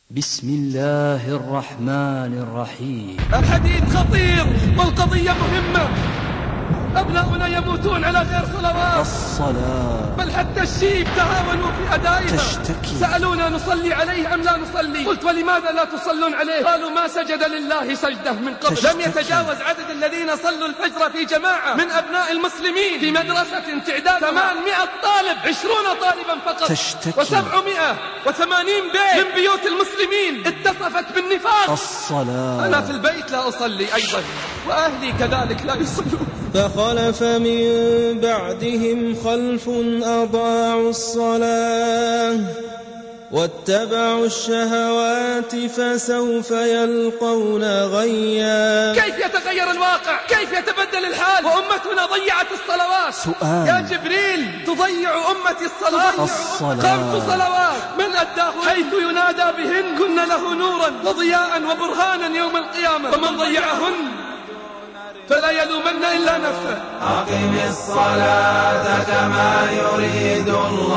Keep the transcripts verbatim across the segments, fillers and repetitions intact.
بسم الله الرحمن الرحيم. الحديث خطير والقضية مهمة. أبناؤنا يموتون على غير صلوات. الصلاة بل حتى الشيب تهاونوا في أدائها. تشتكي. سألونا نصلي عليه أم لا نصلي؟ قلت ولماذا لا تصلون عليه؟ قالوا ما سجد لله سجدة من قبل. تشتكي. لم يتجاوز عدد الذين صلوا الفجر في جماعة من أبناء المسلمين في مدرسة تعداد ثمانمائة طالب، عشرون طالبا فقط. تشتكي. وسبعمائة وثمانين بيت من بيوت المسلمين اتصفت بالنفاق. الصلاة. أنا في البيت لا أصلي أيضا، وأهلي كذلك لا يصلون. فخلف من بعدهم خلف أضاعوا الصلاة واتبعوا الشهوات فسوف يلقون غيا. كيف يتغير الواقع؟ كيف يتبدل الحال وأمتنا ضيعت الصلوات؟ سؤال. يا جبريل تضيع أمتي الصلاة. الصلاة. خمس صلوات من أداهن حيث ينادى بهن كن له نورا وضياء وبرهانا يوم القيامة، ومن ضيعهن فلا يلومن إلا نفسه. أقم الصلاة كما يريد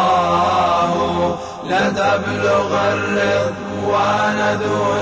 الله لتبلغ الرضوان دون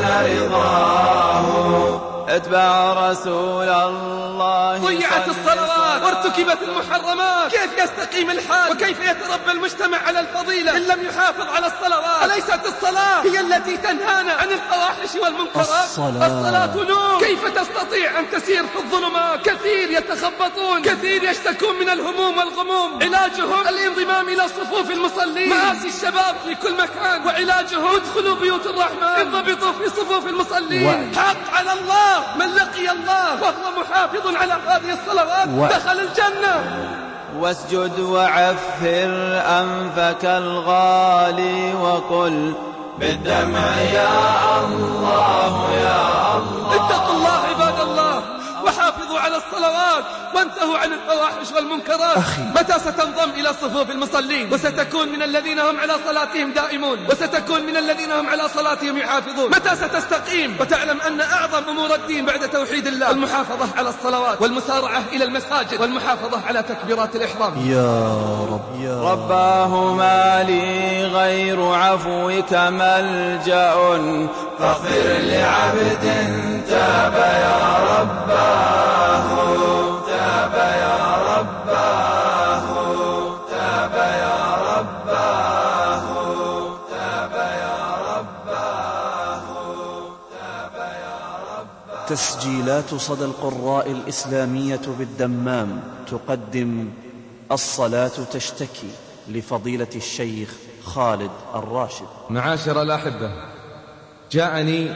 رضاه. اتبع رسول الله. ضيعت الصلوات وارتكبت المحرمات. كيف يستقيم الحال وكيف يتربى المجتمع على الفضيلة إن لم يحافظ على الصلوات؟ أليست الصلاة هي التي تنهانا عن الفواحش والمنكرات؟ الصلاة. الصلاة نور. كيف تستطيع أن تسير في الظلمات؟ كثير يتخبطون، كثير يشتكون من الهموم والغموم. علاجهم الانضمام إلى صفوف المصلين. مآسي الشباب في كل مكان، وعلاجهم ادخلوا بيوت الرحمن، انضبطوا في صفوف المصلين. حق على الله من لقي الله وهو محافظ على هذه الصلوات و... دخل الجنة. واسجد وعفر أنفك الغالي وقل بالدمع يا الله يا الله. اتقوا الله عباد الله وحافظوا على الصلوات وانتهوا عن الفواحش والمنكرات. أخي. متى ستنضم إلى صفوف المصلين وستكون من الذين هم على صلاتهم دائمون، وستكون من الذين هم على صلاتهم يحافظون؟ متى ستستقيم وتعلم أن أعظم أمور الدين بعد توحيد الله المحافظة على الصلوات والمسارعة إلى المساجد والمحافظة على تكبيرات الإحرام؟ يا رب يا رب. رباه ما لي غير عفوك ملجأ فاغفر لعبد تاب يا رباه تاب يا رباه تاب يا رباه تاب يا رباه تاب يا رباه. تسجيلات صدى القراء الإسلامية بالدمام تقدم الصلاة تشتكي لفضيلة الشيخ خالد الراشد. معاشر الأحبة، جاءني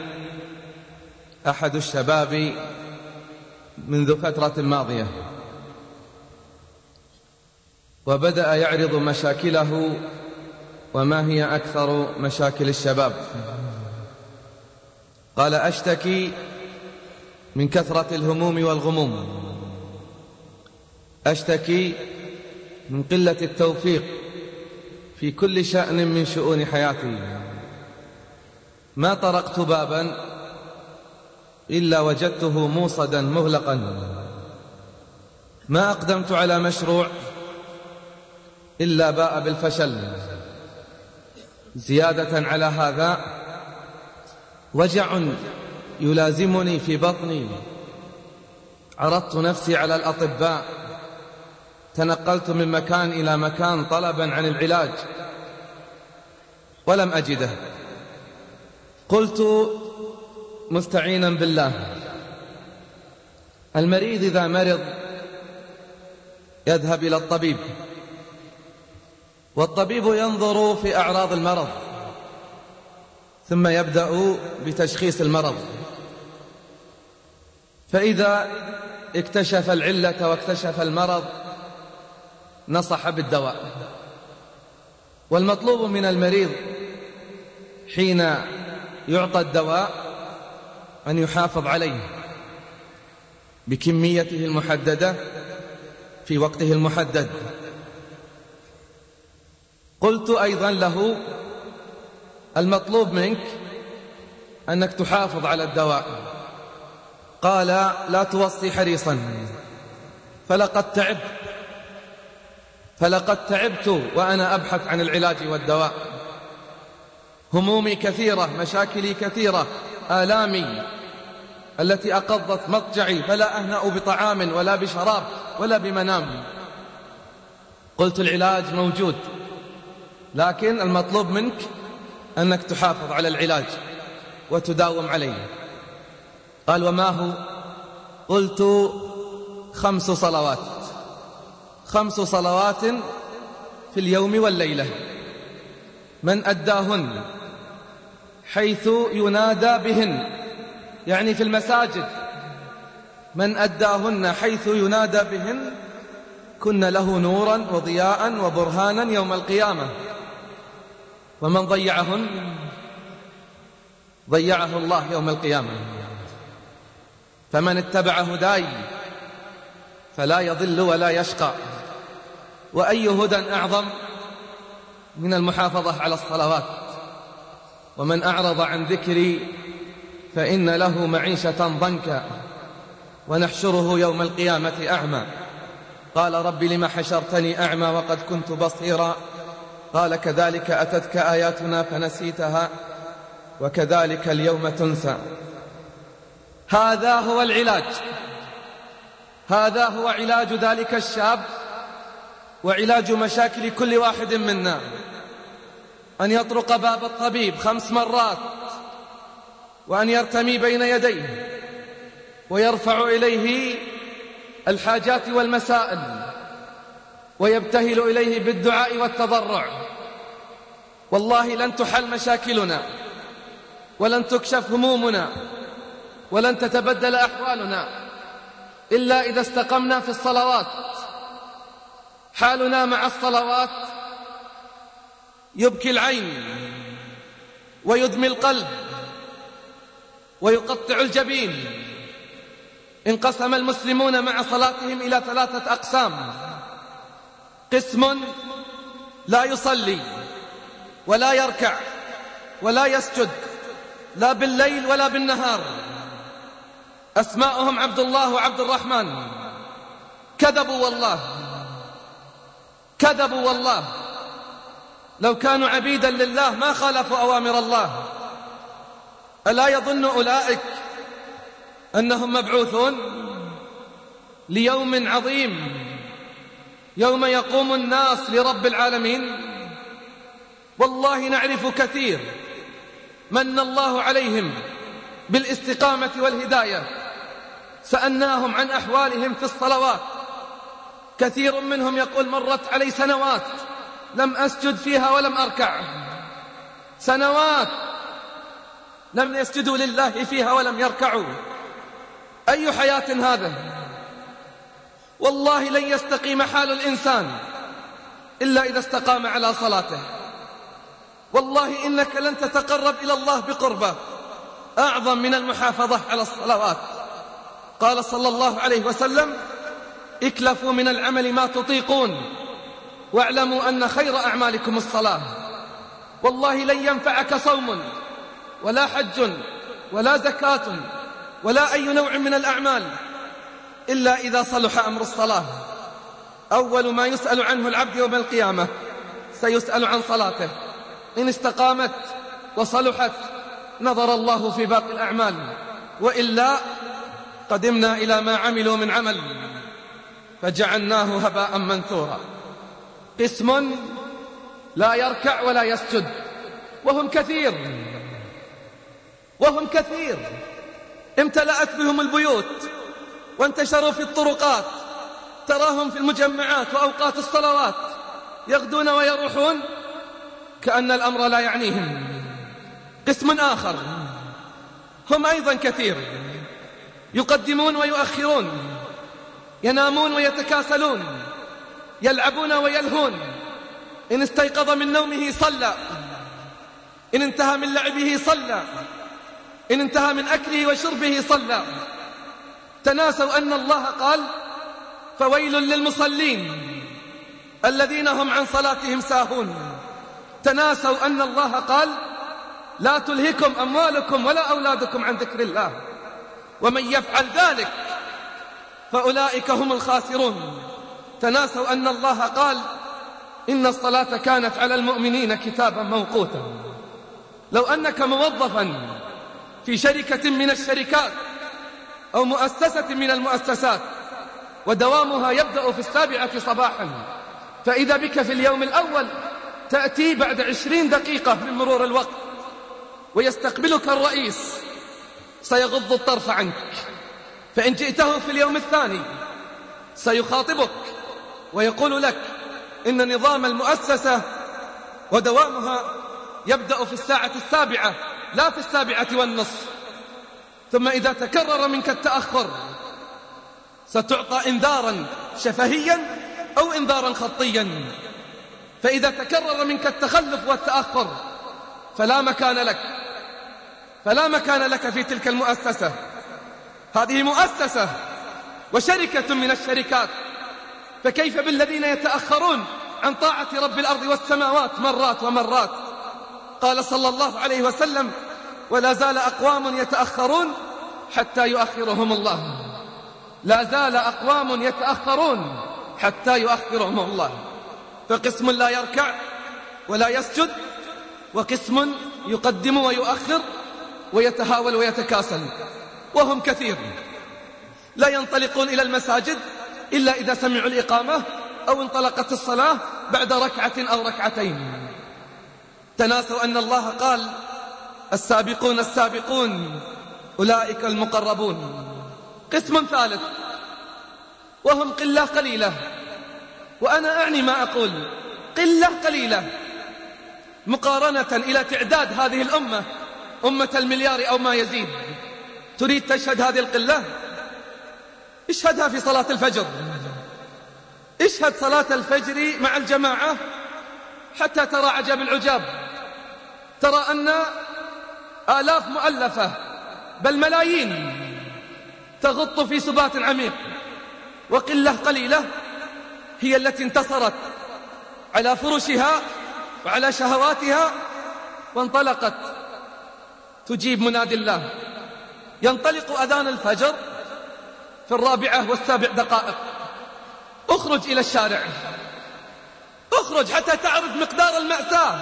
أحد الشباب منذ فترة ماضية وبدأ يعرض مشاكله وما هي أكثر مشاكل الشباب. قال أشتكي من كثرة الهموم والغموم، أشتكي من قلة التوفيق في كل شأن من شؤون حياتي. ما طرقت بابا إلا وجدته موصدا مغلقا، ما أقدمت على مشروع إلا باء بالفشل. زيادة على هذا وجع يلازمني في بطني. عرضت نفسي على الأطباء، تنقلت من مكان إلى مكان طلبا عن العلاج ولم أجده. قلت مستعينا بالله، المريض إذا مرض يذهب إلى الطبيب، والطبيب ينظر في أعراض المرض ثم يبدأ بتشخيص المرض، فإذا اكتشف العلة واكتشف المرض نصح بالدواء. والمطلوب من المريض حين يعطى الدواء أن يحافظ عليه بكميته المحددة في وقته المحدد. قلت أيضا له المطلوب منك أنك تحافظ على الدواء. قال لا توصي حريصا، فلقد تعبت فلقد تعبت وأنا أبحث عن العلاج والدواء. همومي كثيرة، مشاكلي كثيرة، آلامي التي أقضت مضجعي، فلا أهنأ بطعام ولا بشراب ولا بمنام. قلت العلاج موجود، لكن المطلوب منك أنك تحافظ على العلاج وتداوم عليه. قال: وما هو؟ قلت: خمس صلوات، خمس صلوات في اليوم والليلة، من أداهن حيث ينادى بهن، يعني في المساجد، من أداهن حيث ينادى بهن كن له نورا وضياء وبرهانا يوم القيامة، ومن ضيعهن ضيعه الله يوم القيامة. فمن اتبع هداي فلا يضل ولا يشقى. وأي هدى أعظم من المحافظة على الصلوات؟ ومن أعرض عن ذكري فإن له معيشة ضنكا ونحشره يوم القيامة أعمى. قال: رب لم حشرتني أعمى وقد كنت بصيرا؟ قال: كذلك أتتك آياتنا فنسيتها وكذلك اليوم تنسى. هذا هو العلاج، هذا هو علاج ذلك الشاب وعلاج مشاكل كل واحد منا، أن يطرق باب الطبيب خمس مرات، وأن يرتمي بين يديه ويرفع إليه الحاجات والمسائل ويبتهل إليه بالدعاء والتضرع. والله لن تحل مشاكلنا ولن تكشف همومنا ولن تتبدل أحوالنا إلا إذا استقمنا في الصلوات. حالنا مع الصلوات يبكي العين ويدمي القلب ويقطع الجبين. انقسم المسلمون مع صلاتهم إلى ثلاثة أقسام: قسم لا يصلي ولا يركع ولا يسجد لا بالليل ولا بالنهار، أسماؤهم عبد الله وعبد الرحمن. كذبوا والله، كذبوا والله. لو كانوا عبيدا لله ما خالفوا أوامر الله. ألا يظن أولئك أنهم مبعوثون ليوم عظيم، يوم يقوم الناس لرب العالمين؟ والله نعرف كثير من الله عليهم بالاستقامة والهداية، سألناهم عن أحوالهم في الصلوات. كثير منهم يقول: مرت علي سنوات لم أسجد فيها ولم أركع، سنوات لم يسجدوا لله فيها ولم يركعوا. أي حياة هذا؟ والله لن يستقيم حال الإنسان إلا إذا استقام على صلاته. والله إنك لن تتقرب إلى الله بقربة أعظم من المحافظة على الصلوات. قال صلى الله عليه وسلم: اكلفوا من العمل ما تطيقون واعلموا أن خير أعمالكم الصلاة. والله لن ينفعك صوم ولا حج ولا زكاة ولا أي نوع من الأعمال إلا إذا صلح أمر الصلاة. أول ما يسأل عنه العبد يوم القيامة سيسأل عن صلاته. إن استقامت وصلحت نظر الله في باقي الأعمال، وإلا قدمنا إلى ما عملوا من عمل فجعلناه هباء منثورا. قسم لا يركع ولا يسجد، وهم كثير، وهم كثير. امتلأت بهم البيوت وانتشروا في الطرقات، تراهم في المجمعات وأوقات الصلوات يغدون ويروحون كأن الأمر لا يعنيهم. قسم آخر هم أيضا كثير، يقدمون ويؤخرون، ينامون ويتكاسلون، يلعبون ويلهون. إن استيقظ من نومه صلى، إن انتهى من لعبه صلى، إن انتهى من أكله وشربه صلى. تناسوا أن الله قال: فويل للمصلين الذين هم عن صلاتهم ساهون. تناسوا أن الله قال: لا تلهكم أموالكم ولا أولادكم عن ذكر الله، ومن يفعل ذلك فأولئك هم الخاسرون. تناسوا أن الله قال: إن الصلاة كانت على المؤمنين كتابا موقوتا. لو أنك موظفا في شركة من الشركات أو مؤسسة من المؤسسات ودوامها يبدأ في السابعة صباحا، فإذا بك في اليوم الأول تأتي بعد عشرين دقيقة من مرور الوقت ويستقبلك الرئيس سيغض الطرف عنك، فإن جئته في اليوم الثاني سيخاطبك ويقول لك إن نظام المؤسسة ودوامها يبدأ في الساعة السابعة لا في السابعة والنصف. ثم إذا تكرر منك التأخر ستعطى إنذارا شفهيا أو إنذارا خطيا. فإذا تكرر منك التخلف والتأخر فلا مكان لك فلا مكان لك في تلك المؤسسة. هذه مؤسسة وشركة من الشركات، فكيف بالذين يتأخرون عن طاعة رب الأرض والسماوات مرات ومرات؟ قال صلى الله عليه وسلم: ولا زال أقوام يتأخرون حتى يؤخرهم الله. لا زال أقوام يتأخرون حتى يؤخرهم الله. فقسم لا يركع ولا يسجد، وقسم يقدم ويؤخر ويتهاول ويتكاسل، وهم كثير لا ينطلقون إلى المساجد إلا إذا سمعوا الإقامة أو انطلقت الصلاة بعد ركعة أو ركعتين. تناسوا أن الله قال: السابقون السابقون أولئك المقربون. قسم ثالث وهم قلة قليلة، وأنا أعني ما أقول، قلة قليلة مقارنة إلى تعداد هذه الأمة، أمة المليار أو ما يزيد. تريد تشهد هذه القلة؟ اشهدها في صلاة الفجر. اشهد صلاة الفجر مع الجماعة حتى ترى عجب العجاب. ترى أن آلاف مؤلفة بل ملايين تغط في سبات عميق، وقلة قليلة هي التي انتصرت على فرشها وعلى شهواتها وانطلقت تجيب منادي الله. ينطلق أذان الفجر في الرابعة والسابع دقائق. اخرج إلى الشارع، اخرج حتى تعرف مقدار المأساة.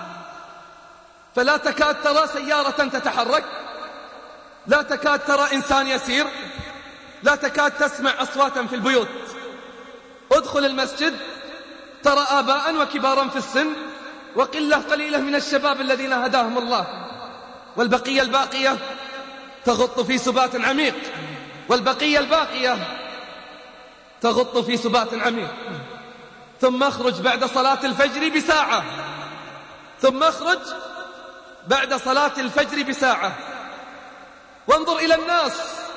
فلا تكاد ترى سيارة تتحرك، لا تكاد ترى إنسان يسير، لا تكاد تسمع أصواتا في البيوت. ادخل المسجد ترى آباء وكبارا في السن وقلة قليلة من الشباب الذين هداهم الله، والبقية الباقية تغط في سبات عميق، والبقية الباقية تغط في سبات عميق. ثم اخرج بعد صلاة الفجر بساعة ثم اخرج بعد صلاة الفجر بساعة وانظر إلى الناس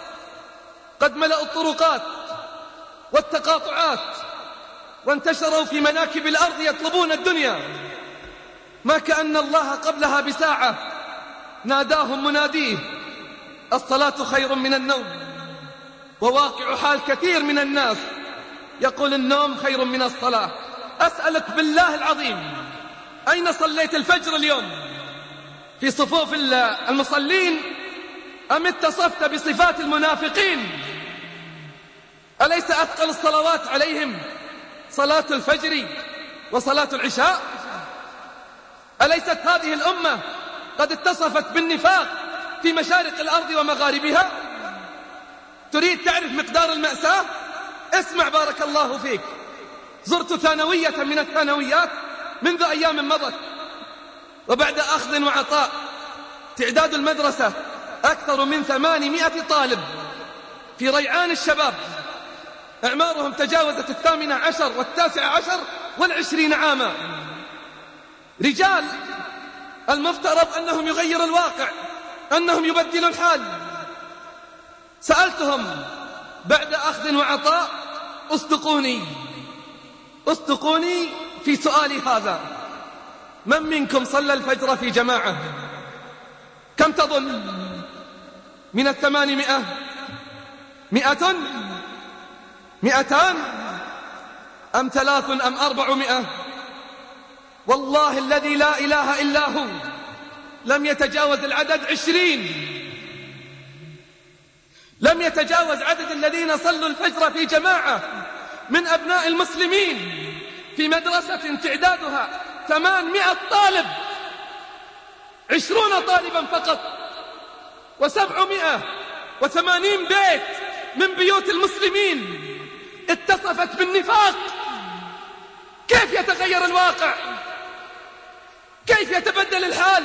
قد ملأوا الطرقات والتقاطعات وانتشروا في مناكب الأرض يطلبون الدنيا، ما كأن الله قبلها بساعة ناداهم مناديه: الصلاة خير من النوم. وواقع حال كثير من الناس يقول النوم خير من الصلاة. أسألك بالله العظيم، أين صليت الفجر اليوم؟ في صفوف المصلين أم اتصفت بصفات المنافقين؟ أليس أثقل الصلوات عليهم صلاة الفجر وصلاة العشاء؟ أليست هذه الأمة قد اتصفت بالنفاق في مشارق الأرض ومغاربها؟ تريد تعرف مقدار المأساة؟ اسمع بارك الله فيك. زرت ثانوية من الثانويات منذ أيام مضت، وبعد أخذ وعطاء تعداد المدرسة أكثر من ثمانمائة طالب في ريعان الشباب، أعمارهم تجاوزت الثامنة عشر والتاسع عشر والعشرين عاما. رجال المفترض أنهم يغيروا الواقع، أنهم يبدلوا الحال. سألتهم بعد أخذ وعطاء: أصدقوني أصدقوني في سؤالي هذا، من منكم صلى الفجر في جماعة؟ كم تظن؟ من الثمانمائة مئة مئتان أم ثلاث أم أربعمائة؟ والله الذي لا إله إلا هو لم يتجاوز العدد عشرين، لم يتجاوز عدد الذين صلوا الفجر في جماعة من أبناء المسلمين في مدرسة تعدادها ثمانمائة طالب. عشرون طالبا فقط، وسبعمائة وثمانين بيت من بيوت المسلمين اتصفت بالنفاق. كيف يتغير الواقع؟ كيف يتبدل الحال؟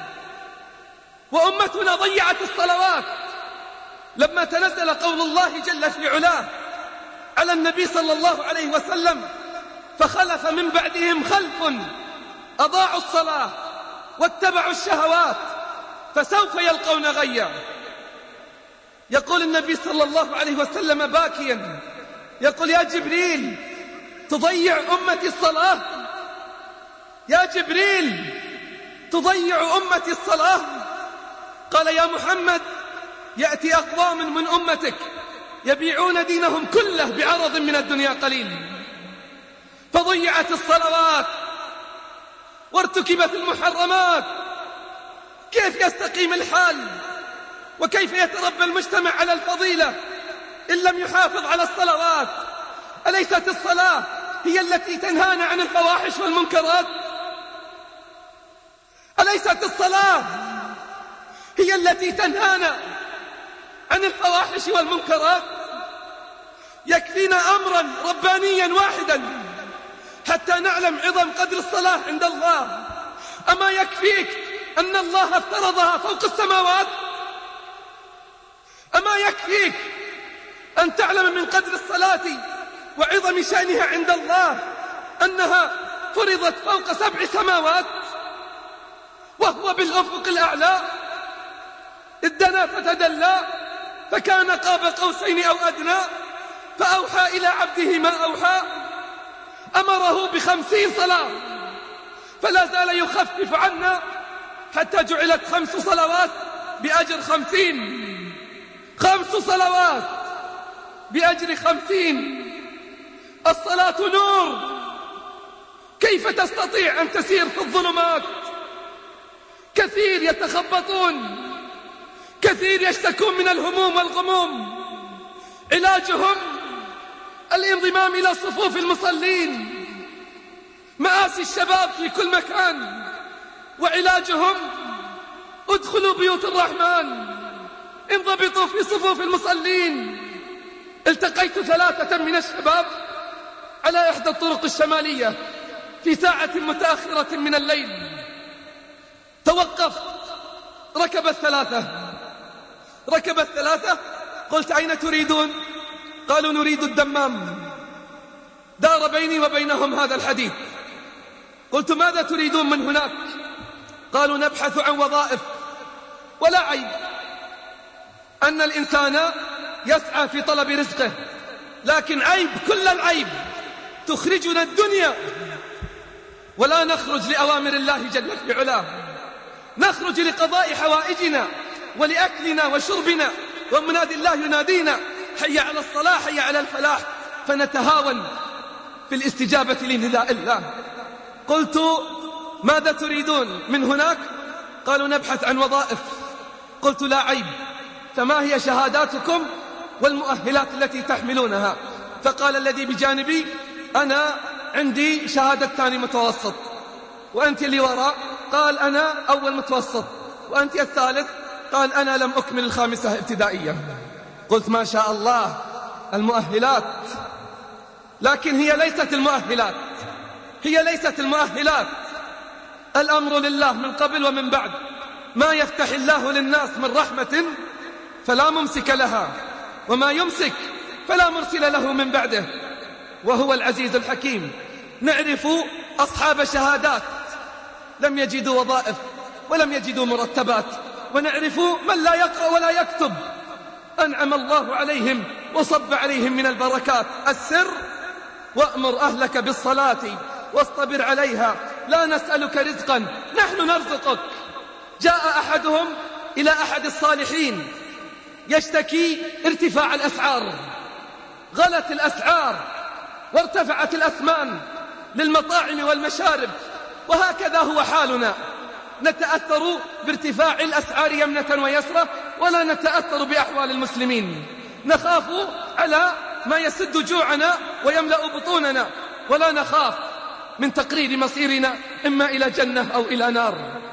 وأمتنا ضيعت الصلوات لما تنزل قول الله جل في علاه على النبي صلى الله عليه وسلم: فخلف من بعدهم خلف أضاعوا الصلاة واتبعوا الشهوات فسوف يلقون غيا. يقول النبي صلى الله عليه وسلم باكيا، يقول: يا جبريل تضيع أمتي الصلاة؟ يا جبريل تضيع أمتي الصلاة؟ قال: يا محمد يأتي أقوام من أمتك يبيعون دينهم كله بعرض من الدنيا قليل. فضيعت الصلوات وارتكبت المحرمات. كيف يستقيم الحال؟ وكيف يتربى المجتمع على الفضيلة إن لم يحافظ على الصلوات؟ أليست الصلاة هي التي تنهانا عن الفواحش والمنكرات؟ أليست الصلاة هي التي تنهانا عن الفواحش والمنكرات؟ يكفينا أمرا ربانيا واحدا حتى نعلم عظم قدر الصلاة عند الله. أما يكفيك أن الله افترضها فوق السماوات؟ أما يكفيك أن تعلم من قدر الصلاة وعظم شأنها عند الله أنها فرضت فوق سبع سماوات وهو بالأفق الأعلى؟ إذ دنا فتدلى فكان قاب قوسين أو أدنى فأوحى إلى عبده ما أوحى. أمره بخمسين صلاة فلا زال يخفف عنا حتى جعلت خمس صلوات بأجر خمسين. خمس صلوات بأجر خمسين. الصلاة نور. كيف تستطيع أن تسير في الظلمات؟ كثير يتخبطون، كثير يشتكون من الهموم والغموم. علاجهم الانضمام إلى صفوف المصلين. مآسي الشباب في كل مكان، وعلاجهم ادخلوا بيوت الرحمن، انضبطوا في صفوف المصلين. التقيت ثلاثة من الشباب على إحدى الطرق الشمالية في ساعة متأخرة من الليل. توقفت، ركب الثلاثة ركب الثلاثة قلت: أين تريدون؟ قالوا: نريد الدمام. دار بيني وبينهم هذا الحديث. قلت: ماذا تريدون من هناك؟ قالوا: نبحث عن وظائف. ولا عيب أن الإنسان يسعى في طلب رزقه، لكن عيب كل العيب تخرجنا الدنيا ولا نخرج لأوامر الله جل في علاه. نخرج لقضاء حوائجنا ولأكلنا وشربنا، ومنادي الله ينادينا: حي على الصلاة، حي على الفلاح، فنتهاون في الاستجابة لنداء الله. قلت: ماذا تريدون من هناك؟ قالوا: نبحث عن وظائف. قلت: لا عيب، فما هي شهاداتكم والمؤهلات التي تحملونها؟ فقال الذي بجانبي: أنا عندي شهادة ثاني متوسط. وأنت اللي وراء؟ قال: أنا أول متوسط. وأنت الثالث؟ قال: أنا لم أكمل الخامسة ابتدائية. قلت: ما شاء الله المؤهلات. لكن هي ليست المؤهلات هي ليست المؤهلات الأمر لله من قبل ومن بعد. ما يفتح الله للناس من رحمة فلا ممسك لها، وما يمسك فلا مرسل له من بعده، وهو العزيز الحكيم. نعرف أصحاب شهادات لم يجدوا وظائف ولم يجدوا مرتبات، ونعرف من لا يقرأ ولا يكتب أنعم الله عليهم وصب عليهم من البركات. السر: وأمر أهلك بالصلاة واصطبر عليها لا نسألك رزقا نحن نرزقك. جاء أحدهم إلى أحد الصالحين يشتكي ارتفاع الأسعار. غلت الأسعار وارتفعت الأثمان للمطاعم والمشارب، وهكذا هو حالنا. نتأثر بارتفاع الأسعار يمنة ويسرة ولا نتأثر بأحوال المسلمين. نخاف على ما يسد جوعنا ويملأ بطوننا، ولا نخاف من تقرير مصيرنا إما إلى جنة أو إلى نار.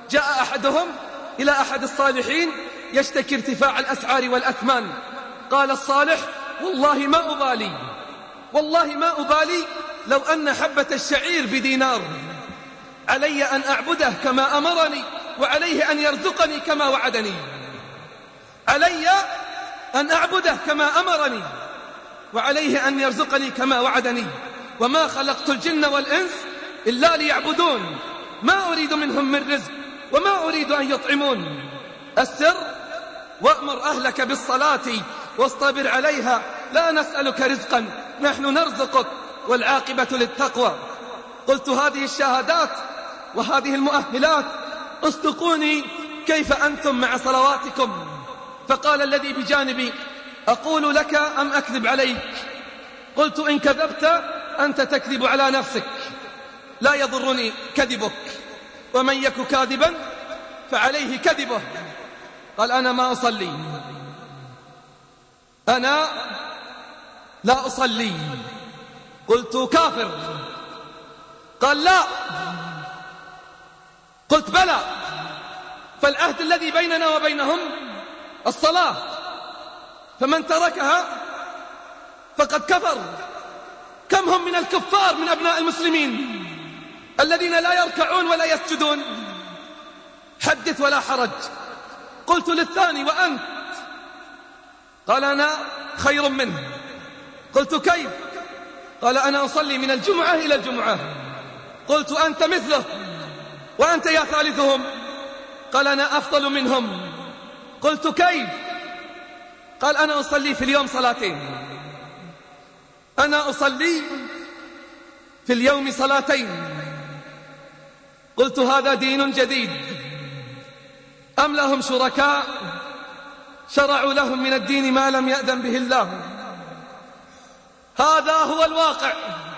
جاء أحدهم إلى أحد الصالحين يشتكي ارتفاع الأسعار والأثمان. قال الصالح: والله ما أبالي، والله ما أبالي لو أن حبة الشعير بدينار، علي أن أعبده كما أمرني، وعليه أن يرزقني كما وعدني. علي أن أعبده كما أمرني، وعليه أن يرزقني كما وعدني. وما خلقت الجن والإنس إلا ليعبدون، ما أريد منهم من رزق وما أريد أن يطعمون. السر: وأمر أهلك بالصلاة واصطبر عليها، لا نسألك رزقا نحن نرزقك والعاقبة للتقوى. قلت هذه الشهادات وهذه المؤهلات، اصدقوني كيف أنتم مع صلواتكم. فقال الذي بجانبي: أقول لك أم أكذب عليك؟ قلت: إن كذبت أنت تكذب على نفسك، لا يضرني كذبك، ومن يك كاذبا فعليه كذبه. قال: أنا ما أصلي، أنا لا أصلي. قلت: كافر. قال: لا. قلت: بلى، فالعهد الذي بيننا وبينهم الصلاة، فمن تركها فقد كفر. كم هم من الكفار من أبناء المسلمين الذين لا يركعون ولا يسجدون؟ حدث ولا حرج. قلت للثاني: وأنت؟ قال: أنا خير منه. قلت: كيف؟ قال: أنا أصلي من الجمعة إلى الجمعة. قلت: أنت مثله. وأنت يا ثالثهم؟ قال: أنا أفضل منهم. قلت: كيف؟ قال: أنا أصلي في اليوم صلاتين. أنا أصلي في اليوم صلاتين. قلت: هذا دين جديد أم لهم شركاء شرعوا لهم من الدين ما لم يأذن به الله؟ هذا هو الواقع،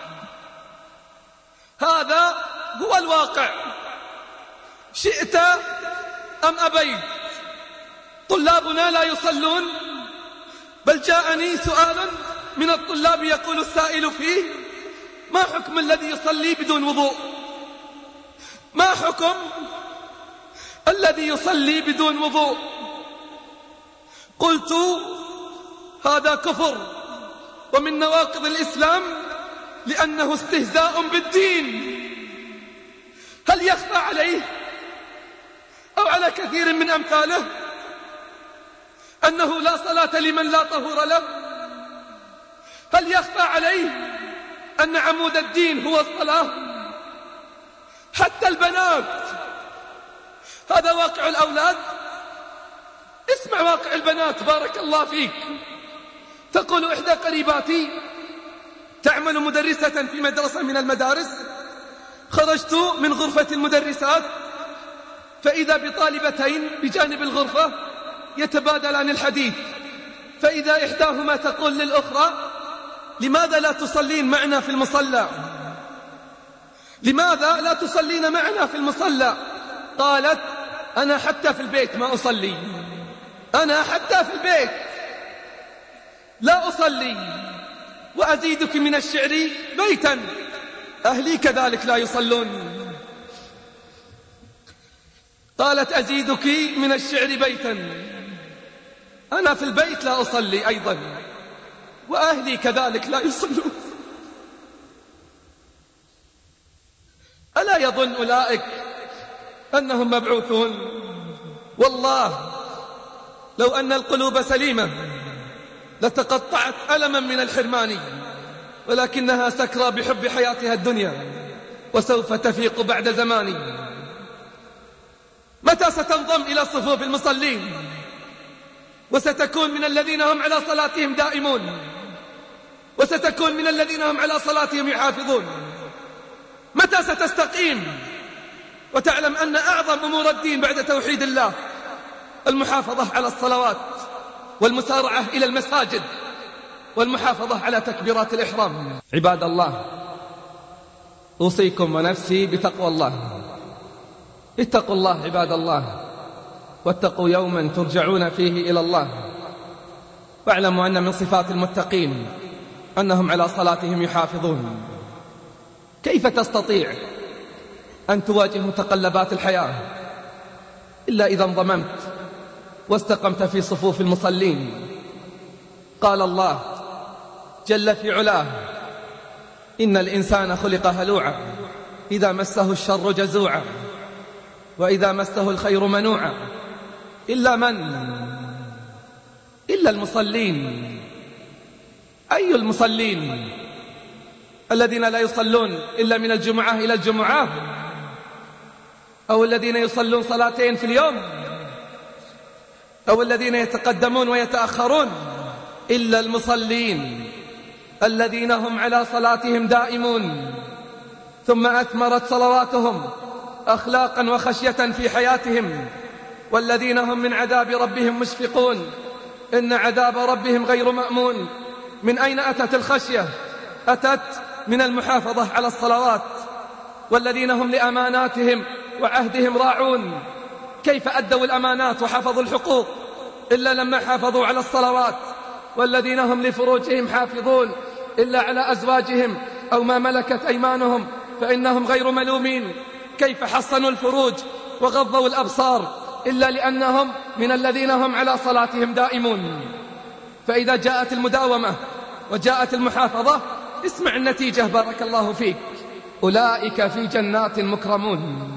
هذا هو الواقع، شئت أم أبيت. طلابنا لا يصلون، بل جاءني سؤال من الطلاب يقول السائل فيه: ما حكم الذي يصلي بدون وضوء؟ ما حكم الذي يصلي بدون وضوء؟ قلت: هذا كفر ومن نواقض الإسلام، لأنه استهزاء بالدين. هل يخفى عليه أو على كثير من أمثاله أنه لا صلاة لمن لا طهور له؟ هل يخفى عليه أن عمود الدين هو الصلاة؟ حتى البنات، هذا واقع الأولاد. اسمع واقع البنات بارك الله فيك. تقول إحدى قريباتي تعمل مدرسة في مدرسة من المدارس: خرجت من غرفة المدرسات فإذا بطالبتين بجانب الغرفة يتبادلان الحديث، فإذا إحداهما تقول للأخرى: لماذا لا تصلين معنا في المصلى؟ لماذا لا تصلين معنا في المصلى؟ قالت: أنا حتى في البيت ما أصلي، أنا حتى في البيت لا أصلي. وأزيدك من الشعر بيتا: أهلي كذلك لا يصلون. قالت: أزيدك من الشعر بيتا: أنا في البيت لا أصلي أيضا، وأهلي كذلك لا يصلون. ألا يظن أولئك أنهم مبعوثون؟ والله لو أن القلوب سليمة لتقطعت ألما من الحرمان، ولكنها سكرى بحب حياتها الدنيا، وسوف تفيق بعد زمان. متى ستنضم إلى صفوف المصلين وستكون من الذين هم على صلاتهم دائمون، وستكون من الذين هم على صلاتهم يحافظون؟ متى ستستقيم وتعلم أن أعظم أمور الدين بعد توحيد الله المحافظة على الصلوات، والمسارعة إلى المساجد، والمحافظة على تكبيرات الإحرام؟ عباد الله، أوصيكم ونفسي بتقوى الله. اتقوا الله عباد الله، واتقوا يوما ترجعون فيه إلى الله، واعلموا أن من صفات المتقين أنهم على صلاتهم يحافظون. كيف تستطيع أن تواجه متقلبات الحياة إلا إذا انضممت واستقمت في صفوف المصلين. قال الله جل في علاه: إن الإنسان خلق هلوعا إذا مسه الشر جزوعا وإذا مسه الخير منوعا إلا من؟ إلا المصلين. أي المصلين؟ الذين لا يصلون إلا من الجمعة إلى الجمعة، أو الذين يصلون صلاتين في اليوم، أو الذين يتقدمون ويتأخرون. إلا المصلين الذين هم على صلاتهم دائمون، ثم أثمرت صلواتهم أخلاقا وخشية في حياتهم، والذين هم من عذاب ربهم مشفقون. إن عذاب ربهم غير مأمون. من أين أتت الخشية؟ أتت من المحافظة على الصلوات. والذين هم لأماناتهم وعهدهم راعون. كيف أدوا الأمانات وحفظوا الحقوق إلا لما حافظوا على الصلوات؟ والذين هم لفروجهم حافظون إلا على أزواجهم أو ما ملكت أيمانهم فإنهم غير ملومين. كيف حصنوا الفروج وغضوا الأبصار إلا لأنهم من الذين هم على صلاتهم دائمون. فإذا جاءت المداومة وجاءت المحافظة، اسمع النتيجة بارك الله فيك: أولئك في جنات مكرمون.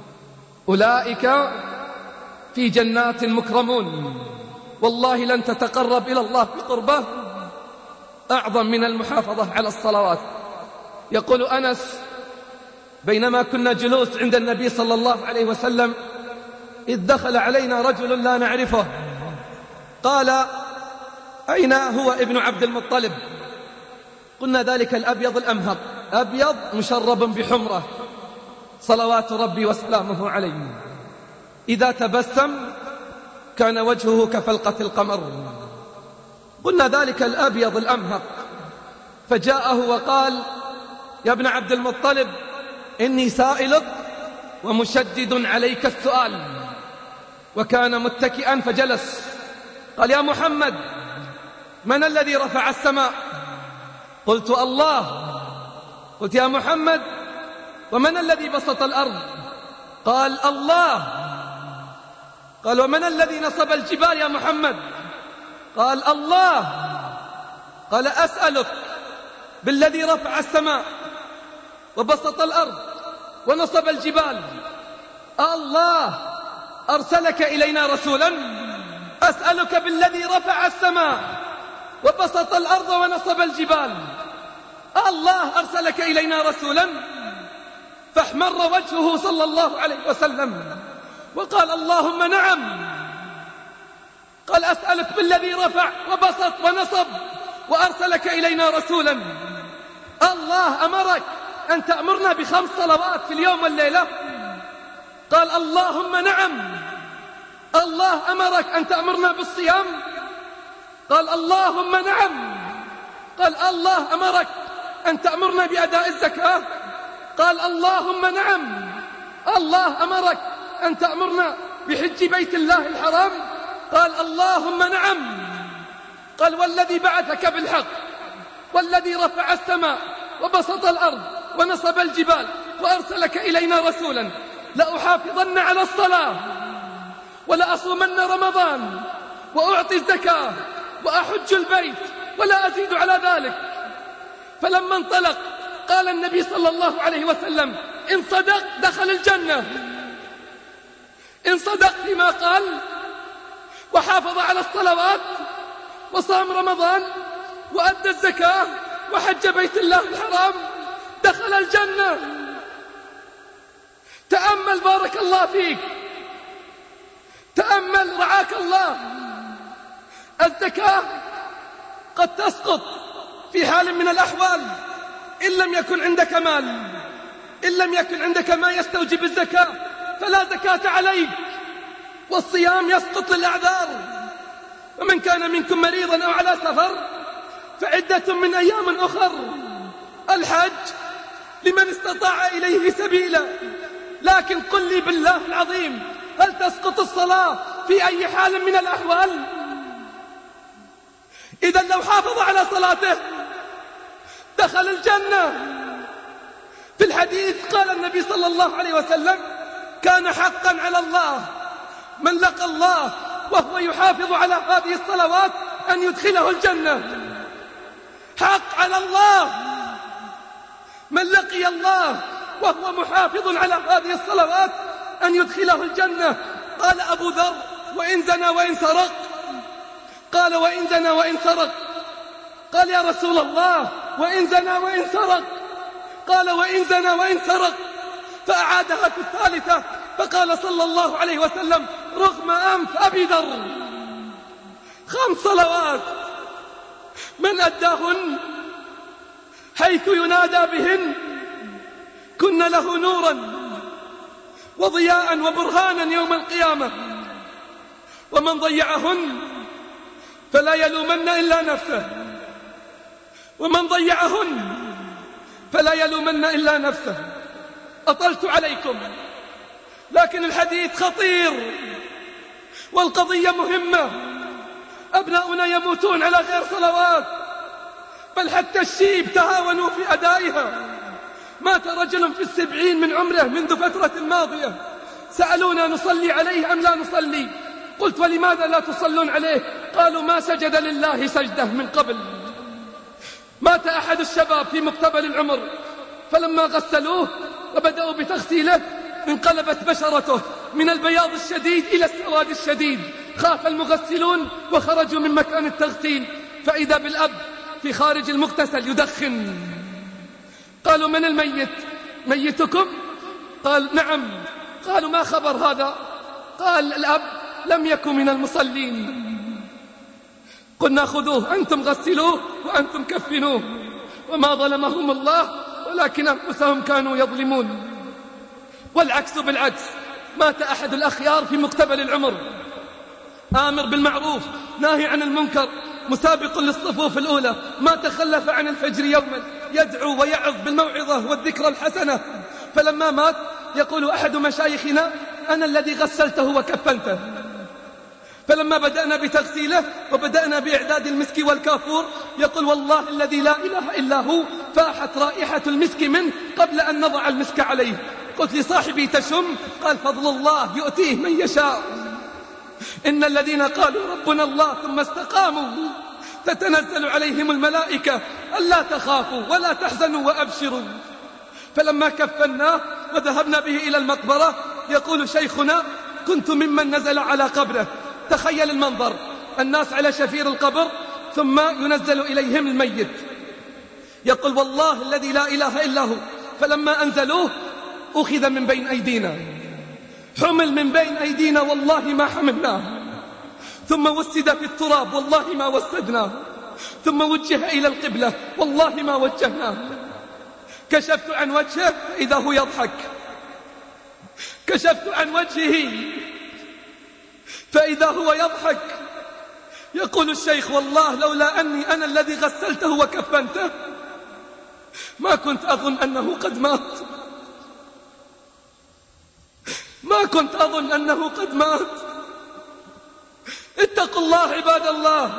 أولئك في جنات مكرمون. والله لن تتقرب إلى الله بقربه أعظم من المحافظة على الصلوات. يقول أنس: بينما كنا جلوس عند النبي صلى الله عليه وسلم إذ دخل علينا رجل لا نعرفه. قال: أين هو ابن عبد المطلب؟ قلنا: ذلك الأبيض الأمهر، أبيض مشرب بحمرة صلوات ربي وسلامه عليه، إذا تبسم كان وجهه كفلقة القمر. قلنا: ذلك الأبيض الأمهر. فجاءه وقال: يا ابن عبد المطلب، إني سائلك ومشدد عليك السؤال. وكان متكئا فجلس. قال: يا محمد، من الذي رفع السماء؟ قلت: الله. قلت: يا محمد، ومن الذي بسط الأرض؟ قال: الله. قال: ومن الذي نصب الجبال يا محمد؟ قال: الله. قال: أسألك بالذي رفع السماء وبسط الأرض ونصب الجبال، الله أرسلك إلينا رسولا؟ أسألك بالذي رفع السماء وبسط الأرض ونصب الجبال، الله أرسلك إلينا رسولا؟ فاحمر وجهه صلى الله عليه وسلم وقال: اللهم نعم. قال: أسألك بالذي رفع وبسط ونصب وأرسلك إلينا رسولا، الله أمرك أن تأمرنا بخمس صلوات في اليوم والليلة؟ قال: اللهم نعم. الله أمرك أن تأمرنا بالصيام؟ قال: اللهم نعم. قال: الله أمرك أن تأمرنا بأداء الزكاة؟ قال: اللهم نعم. الله أمرك أن تأمرنا بحج بيت الله الحرام؟ قال: اللهم نعم. قال: والذي بعثك بالحق والذي رفع السماء وبسط الأرض ونصب الجبال وأرسلك إلينا رسولا، لأحافظن على الصلاة ولأصومن رمضان وأعطي الزكاة وأحج البيت ولا أزيد على ذلك. فلما انطلق قال النبي صلى الله عليه وسلم: إن صدق دخل الجنة. إن صدق فيما قال وحافظ على الصلوات وصام رمضان وأدى الزكاة وحج بيت الله الحرام دخل الجنة. تأمل بارك الله فيك، تأمل رعاك الله. الزكاة قد تسقط في حال من الأحوال إن لم يكن عندك مال، إن لم يكن عندك ما يستوجب الزكاة فلا زكاة عليك. والصيام يسقط للأعذار. ومن كان منكم مريضا أو على سفر فعدة من أيام أخر. الحج لمن استطاع إليه سبيلا. لكن قل لي بالله العظيم، هل تسقط الصلاة في أي حال من الأحوال؟ إذا لو حافظ على صلاته دخل الجنة. في الحديث قال النبي صلى الله عليه وسلم: كان حقا على الله من لقى الله وهو يحافظ على هذه الصلوات أن يدخله الجنة. حق على الله من لقي الله وهو محافظ على هذه الصلوات أن يدخله الجنة. قال أبو ذر: وإن زنى وإن سرق؟ قال: وإن زنى وإن سرق. قال: يا رسول الله، وإن زنى وإن سرق؟ قال: وإن زنى وإن سرق. فأعادها في الثالثة فقال صلى الله عليه وسلم: رغم أنف أبي ذر خمس صلوات من أداهن حيث ينادى بهن كن له نورا وضياء وبرهانا يوم القيامة، ومن ضيعهن فلا يلومن إلا نفسه، ومن ضيعهن فلا يلومن إلا نفسه. أطلت عليكم، لكن الحديث خطير والقضية مهمة. أبناؤنا يموتون على غير صلوات، بل حتى الشيب تهاونوا في أدائها. مات رجل في السبعين من عمره منذ فترة ماضية، سألونا نصلي عليه أم لا نصلي؟ قلت: ولماذا لا تصلون عليه؟ قالوا: ما سجد لله سجدة من قبل. مات أحد الشباب في مقتبل العمر، فلما غسلوه وبدأوا بتغسيله انقلبت بشرته من البياض الشديد إلى السواد الشديد. خاف المغسلون وخرجوا من مكان التغسيل، فإذا بالأب في خارج المغتسل يدخن. قالوا: من الميت؟ ميتكم؟ قال: نعم. قالوا: ما خبر هذا؟ قال: الأب لم يكن من المصلين. قلنا: خذوه أنتم غسلوه وأنتم كفنوه. وما ظلمهم الله ولكن أنفسهم كانوا يظلمون. والعكس بالعكس، مات أحد الأخيار في مقتبل العمر، آمر بالمعروف ناهي عن المنكر، مسابق للصفوف الأولى، ما تخلف عن الفجر يوما يدعو ويعظ بالموعظة والذكرى الحسنة. فلما مات يقول أحد مشايخنا: أنا الذي غسلته وكفنته. فلما بدأنا بتغسيله وبدأنا بإعداد المسك والكافور يقول: والله الذي لا إله إلا هو فاحت رائحة المسك منه قبل أن نضع المسك عليه. قلت لصاحبي: تشم؟ قال: فضل الله يؤتيه من يشاء. إن الذين قالوا ربنا الله ثم استقاموا تتنزل عليهم الملائكة ألا تخافوا ولا تحزنوا وأبشروا. فلما كفناه وذهبنا به إلى المقبرة يقول شيخنا: كنت ممن نزل على قبره. تخيل المنظر، الناس على شفير القبر ثم ينزل إليهم الميت. يقول: والله الذي لا إله إلا هو فلما أنزلوه أخذ من بين أيدينا، حمل من بين أيدينا والله ما حملناه، ثم وسد في التراب والله ما وسدناه، ثم وجه إلى القبلة والله ما وجهناه. كشفت عن وجهه إذا هو يضحك، كشفت عن وجهه فإذا هو يضحك. يقول الشيخ: والله لولا أني أنا الذي غسلته وكفنته ما كنت أظن أنه قد مات، ما كنت أظن أنه قد مات. اتقوا الله عباد الله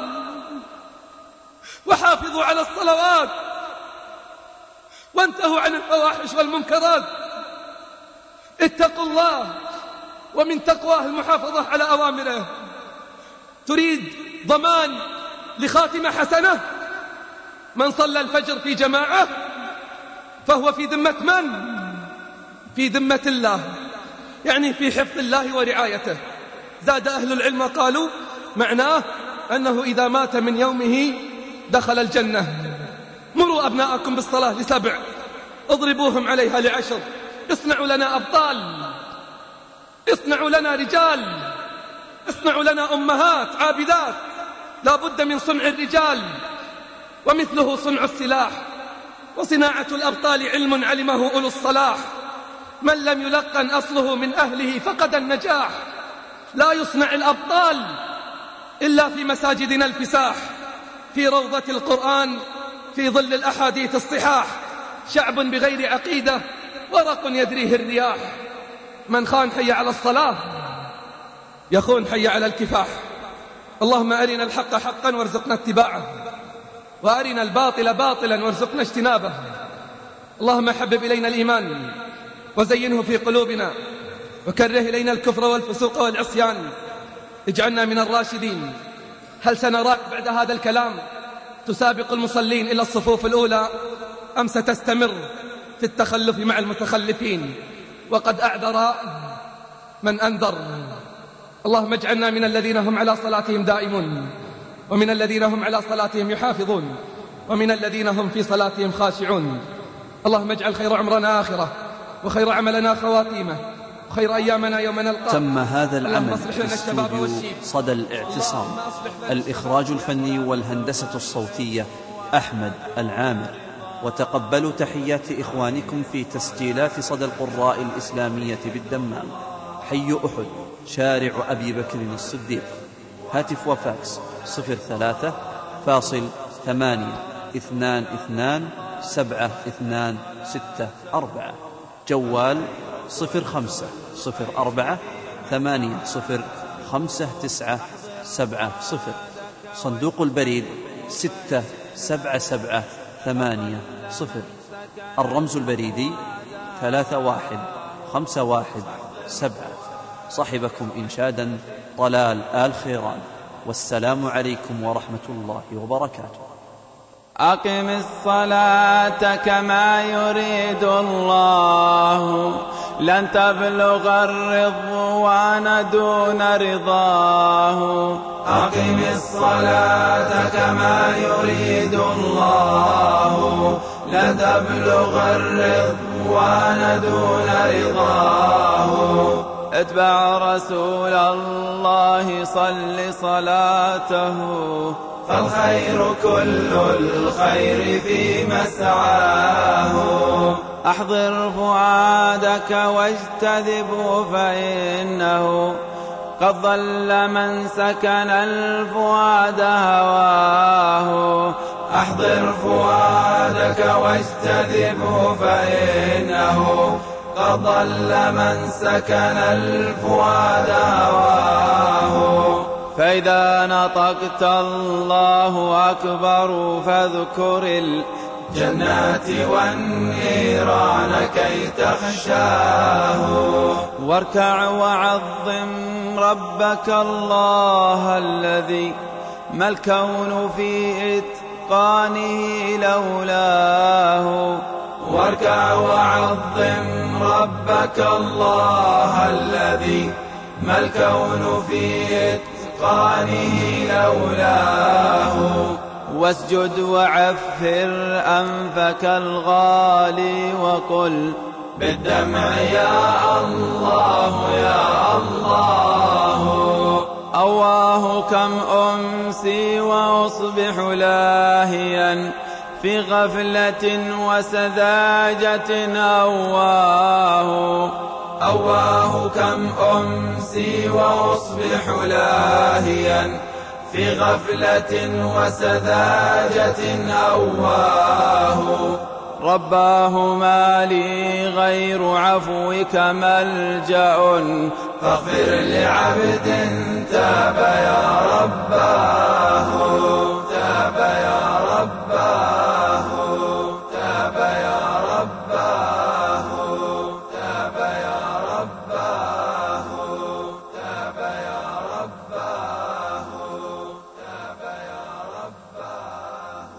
وحافظوا على الصلوات وانتهوا عن الفواحش والمنكرات. اتقوا الله، ومن تقواه المحافظة على أوامره. تريد ضمان لخاتمة حسنة؟ من صلى الفجر في جماعة فهو في ذمة من؟ في ذمة الله، يعني في حفظ الله ورعايته. زاد أهل العلم قالوا معناه أنه إذا مات من يومه دخل الجنة. مروا أبناءكم بالصلاة لسبع، اضربوهم عليها لعشر. اصنعوا لنا أبطال، اصنعوا لنا رجال، اصنعوا لنا أمهات عابدات. لا بد من صنع الرجال، ومثله صنع السلاح. وصناعة الأبطال علم علمه أولو الصلاح. من لم يلقن أصله من أهله فقد النجاح. لا يصنع الأبطال إلا في مساجدنا الفساح، في روضة القرآن، في ظل الأحاديث الصحاح. شعب بغير عقيدة ورق يدريه الرياح. من خان حي على الصلاة يخون حي على الكفاح. اللهم أرنا الحق حقا وارزقنا اتباعه، وأرنا الباطل باطلا وارزقنا اجتنابه. اللهم حبب إلينا الإيمان وزينه في قلوبنا وكره إلينا الكفر والفسوق والعصيان، اجعلنا من الراشدين. هل سنراك بعد هذا الكلام تسابق المصلين إلى الصفوف الأولى، أم ستستمر في التخلف مع المتخلفين؟ وقد أعذر من أنذر. اللهم اجعلنا من الذين هم على صلاتهم دائمون، ومن الذين هم على صلاتهم يحافظون، ومن الذين هم في صلاتهم خاشعون. اللهم اجعل خير عمرنا آخرة، وخير عملنا خواتيمه، وخير أيامنا يوم نلقاك. تم هذا العمل في استوديو صدى الاعتصام. الإخراج الفني والهندسة الصوتية أحمد العامر. وتقبلوا تحيات إخوانكم في تسجيلات صدى القراء الإسلامية بالدمام. حي أحد، شارع أبي بكر الصديق. هاتف وفاكس صفر ثلاثة فاصل ثمانية اثنان اثنان سبعة اثنان ستة أربعة. جوال صفر خمسة صفر أربعة ثمانية صفر خمسة تسعة سبعة صفر. صندوق البريد ستة سبعة سبعة ثمانية صفر. الرمز البريدي ثلاثة واحد خمسة واحد سبعة. صاحبكم إنشادا طلال آل خيران. والسلام عليكم ورحمة الله وبركاته. أقم الصلاة كما يريد الله، لن تبلغ الرضوان دون رضاه. أقم الصلاة كما يريد الله، لن تبلغ الرضوان دون رضاه. اتبع رسول الله صل صلاته، فالخير كل الخير في مسعاه. أحضر فؤادك واجتذبه، فإنه قد ضل من سكن الفؤاد هواه. أحضر فؤادك واجتذبه، فإنه قد ضل من سكن الفؤاد هواه. فإذا نطقت الله أكبر، فاذكر الجنات والنيران كي تخشاه. واركع وعظم ربك الله الذي ما الكون في إتقانه لولاه. واركع وعظم ربك الله الذي ما الكون في إتقانه لولاه. واسجد وعفر أنفك الغالي، وقل بالدمع يا الله يا الله. أواه كم أمسي وأصبح لاهيا في غفلة وسذاجة أواه. أواه كم أمسي وأصبح لاهيا في غفلة وسذاجة أواه. رباه ما لي غير عفوك ملجأ، فاغفر لعبد تاب يا رباه. تاب يا رباه، تاب يا رباه، تاب يا رباه، تاب يا رباه، تاب يا رباه.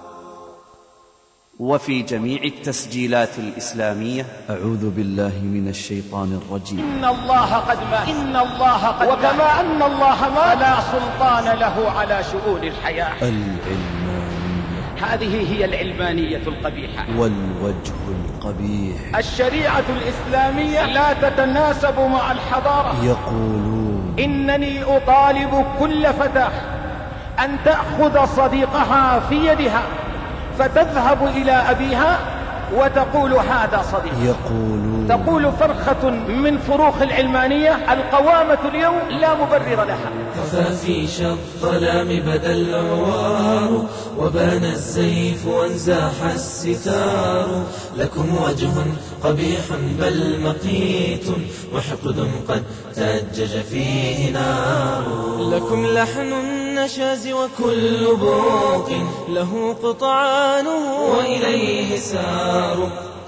وفي جميع التسجيلات الإسلامية. أعوذ بالله من الشيطان الرجيم. إن الله قد مات، إن الله قد مات، وكما أن الله مات فلا سلطان له على شؤون الحياة. العلمانية، هذه هي العلمانية القبيحة والوجه القبيح. الشريعة الإسلامية لا تتناسب مع الحضارة. يقولون إنني أطالب كل فتاة أن تأخذ صديقها في يدها فتذهب إلى أبيها وتقول هذا صديق. يقولون تقول فرخة من فروخ العلمانية: القوامة اليوم لا مبرر لها. خفافيش الظلام بدا العوار، وبان الزيف وانزاح الستار. لكم وجه قبيح بل مقيت، وحقد قد تأجج فيه نار. لكم لحن النشاز وكل بوق له قطعانه، وإليه سار.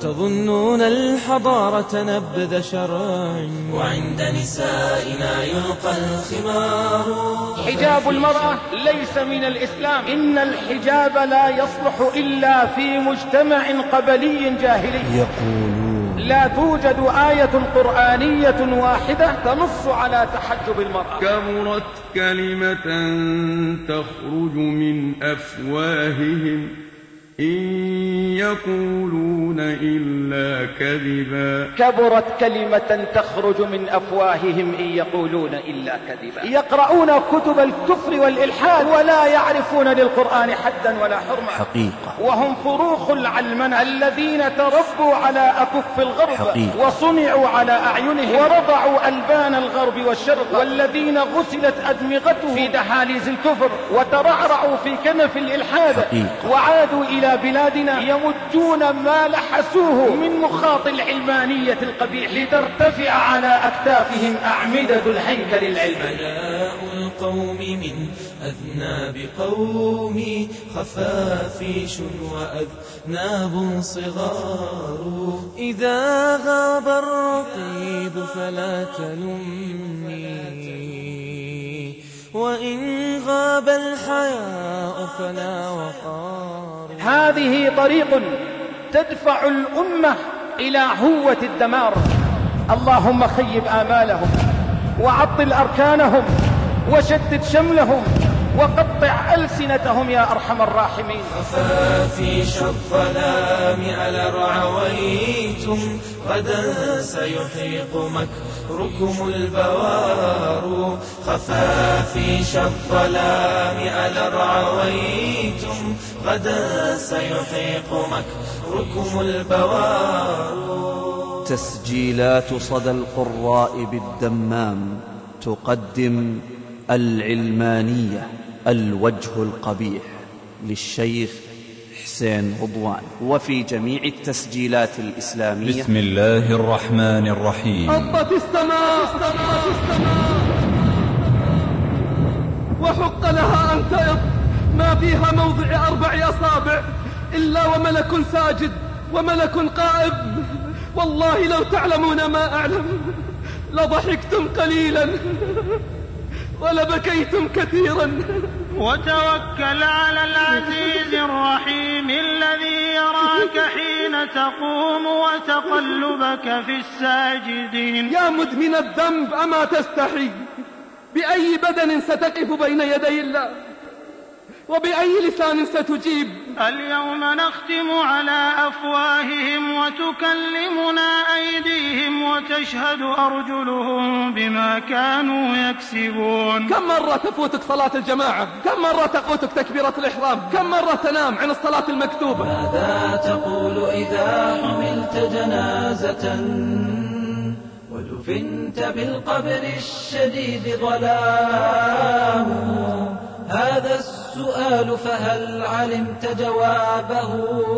تظنون الحضارة نبذ شرع وعند نسائنا يلقى الخمار. حجاب المرأة ليس من الإسلام. إن الحجاب لا يصلح إلا في مجتمع قبلي جاهلي. يقولون لا توجد آية قرآنية واحدة تنص على تحجب المرأة. كبرت كلمة تخرج من أفواههم إن يقولون إلا كذبا. كبرت كلمة تخرج من أفواههم إن يقولون إلا كذبا. يقرؤون كتب الكفر والإلحاد ولا يعرفون للقرآن حدا ولا حرمة. حقيقة. وهم فروخ العلمنة الذين تربوا على أكف الغرب حقيقة. وصنعوا على أعينهم ورضعوا ألبان الغرب والشرق، والذين غسلت أدمغتهم في دهاليز الكفر وترعرعوا في كنف الإلحاد حقيقة. وعادوا إلى بلادنا يمجون ما لحسوه من مخاط العلمانية القبيح لترتفع على أكتافهم أعمدة الهيكل العلماني. بلاء القوم من أذناب قومي خفافيش وأذناب صغار. إذا غاب الرقيب فلا تلمني، وإن غاب الحياء فلا وقار. هذه طريق تدفع الأمة إلى هوة الدمار. اللهم خيب آمالهم وعطل أركانهم وشتت شملهم وقطع ألسنتهم يا أرحم الراحمين. خفافيش الظلام على رعويتم غدا سيحيق مكركم البوار. خفافيش الظلام على رعويتم غدا سيحيق مكركم البوار. تسجيلات صدى القراء بالدمام تقدم العلمانية الوجه القبيح للشيخ حسين رضوان. وفي جميع التسجيلات الإسلامية بسم الله الرحمن الرحيم. هبت السماء وحق لها أن تئض ما فيها موضع أربع أصابع إلا وملك ساجد وملك قائم. والله لو تعلمون ما أعلم لضحكتم قليلا ولبكيتم كثيرا. وتوكل على العزيز الرحيم الذي يراك حين تقوم وتقلبك في الساجدين. يا مدمن الذنب أما تستحي؟ بأي بدن ستقف بين يدي الله؟ وبأي لسان ستجيب؟ اليوم نختم على أفواههم وتكلمنا أيديهم وتشهد أرجلهم بما كانوا يكسبون. كم مرة تفوتك صلاة الجماعة؟ كم مرة تفوتك تكبيرة الإحرام؟ كم مرة تنام عن الصلاة المكتوبة؟ ماذا تقول إذا حملت جنازة ودفنت بالقبر الشديد ظلام؟ هذا السؤال فهل علمت جوابه؟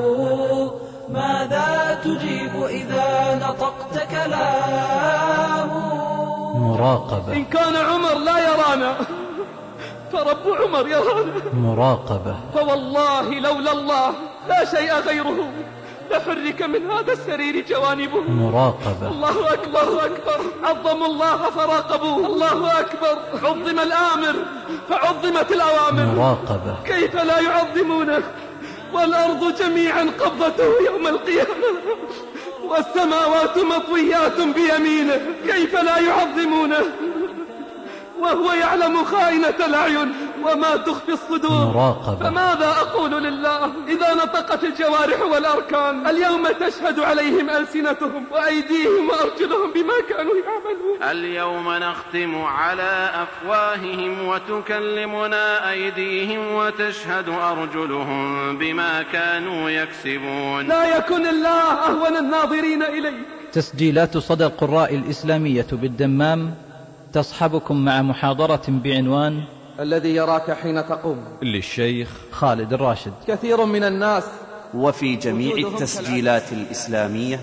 ماذا تجيب إذا نطقت كلامه؟ مراقبة. إن كان عمر لا يرانا فرب عمر يرانا. مراقبة. فوالله لولا الله لا شيء غيره لحرك من هذا السرير جوانبه. مراقبة. الله أكبر أكبر. عظموا الله فراقبوه. الله أكبر. عظم الآمر فعظمت الأوامر. مراقبة. كيف لا يعظمونه والأرض جميعا قبضته يوم القيامة والسماوات مطويات بيمينه. كيف لا يعظمونه وهو يعلم خائنة الأعين وما تخفي الصدور. مراقبة. فماذا أقول لله إذا نطقت الجوارح والأركان؟ اليوم تشهد عليهم ألسنتهم وأيديهم وأرجلهم بما كانوا يعملون. اليوم نختم على أفواههم وتكلمنا أيديهم وتشهد أرجلهم بما كانوا يكسبون. لا يكن الله أهون الناظرين إليه. تسجيلات صدى القراء الإسلامية بالدمام تصحبكم مع محاضرة بعنوان الذي يراك حين تقوم للشيخ خالد الراشد. كثير من الناس. وفي جميع التسجيلات الإسلامية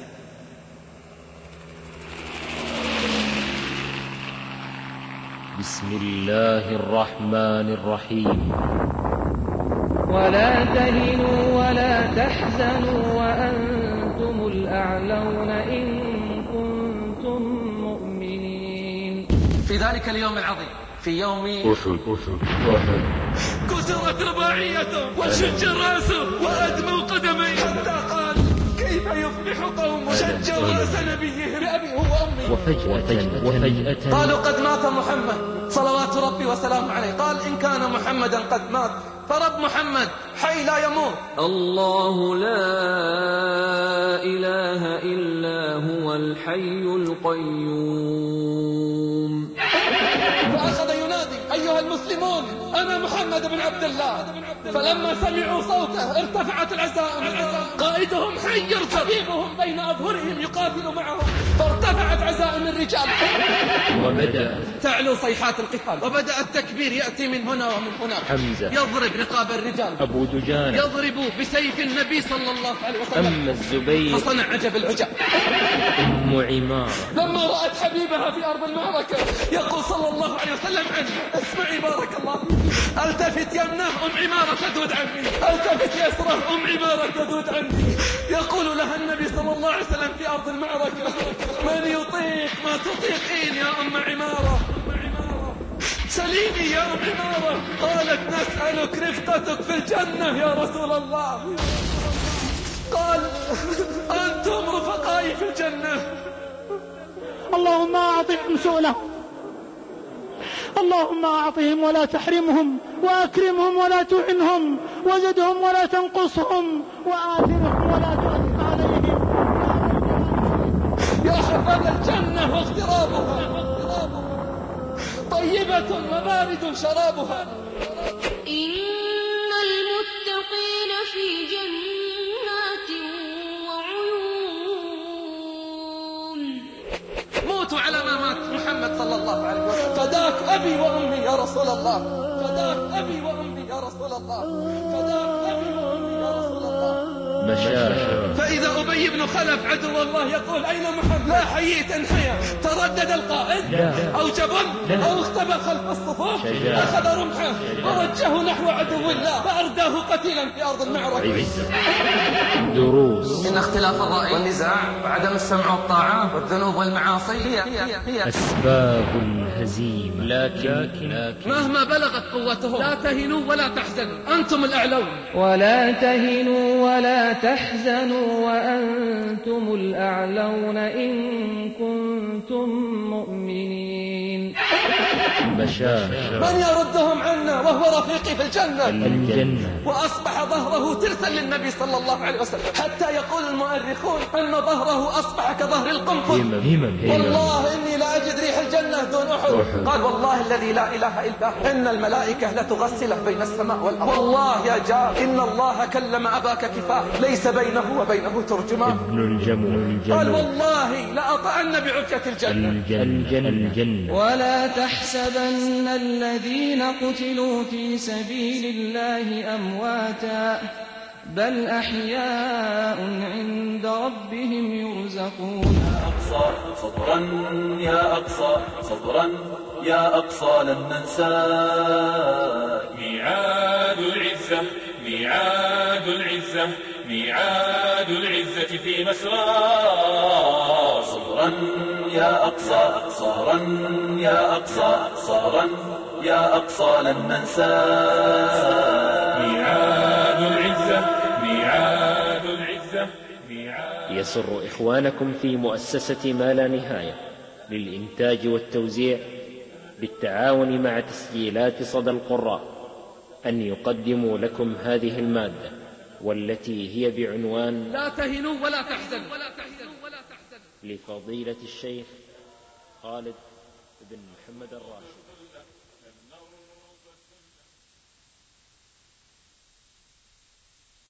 بسم الله الرحمن الرحيم. ولا تهنوا ولا تحزنوا وأنتم الأعلون إن كنتم مؤمنين. في ذلك اليوم العظيم، في يوم أحد أحد كسرت رباعيته وشج راسه وأدموا قدميه، حتى قال كيف يفلح قوم شج راس نبيهم بأبي هو وأمي. وفجأة وفجأة قالوا قد مات محمد صلوات ربي وسلامه عليه. قال إن كان محمدا قد مات فرب محمد حي لا يموت. الله لا إله إلا هو الحي القيوم. فأخذ ينادي أيها المسلمون أنا محمد بن عبد الله. فلما سمعوا صوته ارتفعت العزائم، قائدهم حي طبيبهم بين أظهرهم يقاتل معهم، فارتفعت عزائم الرجال وبدأ تعلو صيحات القتال، وبدأ التكبير يأتي من هنا ومن هناك. حمزة يضرب رقاب الرجال، أبو دجانة يضرب بسيف النبي صلى الله عليه وسلم. أما الزبير فصنع عجب العجب. أم عمارة لما رأت حبيبها في أرض المعركة يقول صلى الله عليه وسلم عنه اسمعي بارك الله، التفت يمنه أم عمارة تذود عني، التفت يسره أم عمارة تذود عني. يقول لها النبي صلى الله عليه وسلم في أرض المعركة من يطيق ما تطيقين يا أم عمارة، سليني يا أم عمارة. قالت نسألك رفقتك في الجنة يا رسول الله. قال أنتم رفقائي في الجنة. اللهم أعطهم سؤلهم، اللهم أعطهم ولا تحرمهم، وأكرمهم ولا تعنهم، وزدهم ولا تنقصهم، وآثرهم ولا تؤثر عليهم. يا حفظ الجنة واغترابها طيبة وبارد شرابها. إن المتقين في جنات وعيون. موتوا على ما مات محمد صلى الله عليه وسلم. فداك أبي وأمي يا رسول الله، فداك أبي وأمي يا رسول الله، فداك أبي وأمي يا رسول الله. مشاهد. فإذا أبي بن خلف عدو الله يقول أين محمد؟ لا حييت انحيا. تردد القائد أو جبن أو اختبأ خلف الصفوف، أخذ رمحه ووجهه نحو عدو الله فأرداه قتيلا في أرض المعركة. دروس إن اختلاف الرأي والنزاع وعدم السمع والطاعة والذنوب والمعاصي هي, هي, هي أسباب الهزيمة. لكن, لكن مهما بلغت قوتهم لا تهنوا ولا تحزنوا، أنتم الأعلون. ولا تهنوا ولا تحزنوا وأنتم الأعلون إن كنتم مؤمنين. مشاهد. من يردهم عنا وهو رفيقي في الجنة؟ الجنة. وأصبح ظهره ترسا للنبي صلى الله عليه وسلم، حتى يقول المؤرخون أن ظهره أصبح كظهر القنفذ. والله إني لا أجد ريح الجنة دون أحد. قال والله الذي لا إله إلا هو إن الملائكة لتغسله بين السماء والأرض. والله يا جار إن الله كلم أباك كفاه ليس بينه وبينه ترجمان. ابن الجمل. قال والله لأطأن بعجة الجنة. الجنة. الجنة. ولا تحسبن الذين قتلوا في سبيل الله أمواتا بل أحياء عند ربهم يرزقون. أقصى صبرا يا أقصى صبرا يا أقصى لن ننساك. ميعاد العزة ميعاد العزة ميعاد العزة في مسرى. صبرا يا أقصى صبرا يا أقصى صبرا يا أقصى لن ننساك. ميعاد العزة ميعاد العزة ميعاد. يسر إخوانكم في مؤسسة ما لا نهاية للإنتاج والتوزيع بالتعاون مع تسجيلات صدى القراء أن يقدموا لكم هذه المادة، والتي هي بعنوان لا تهنوا ولا تحزنوا لفضيلة الشيخ خالد بن محمد الراشد.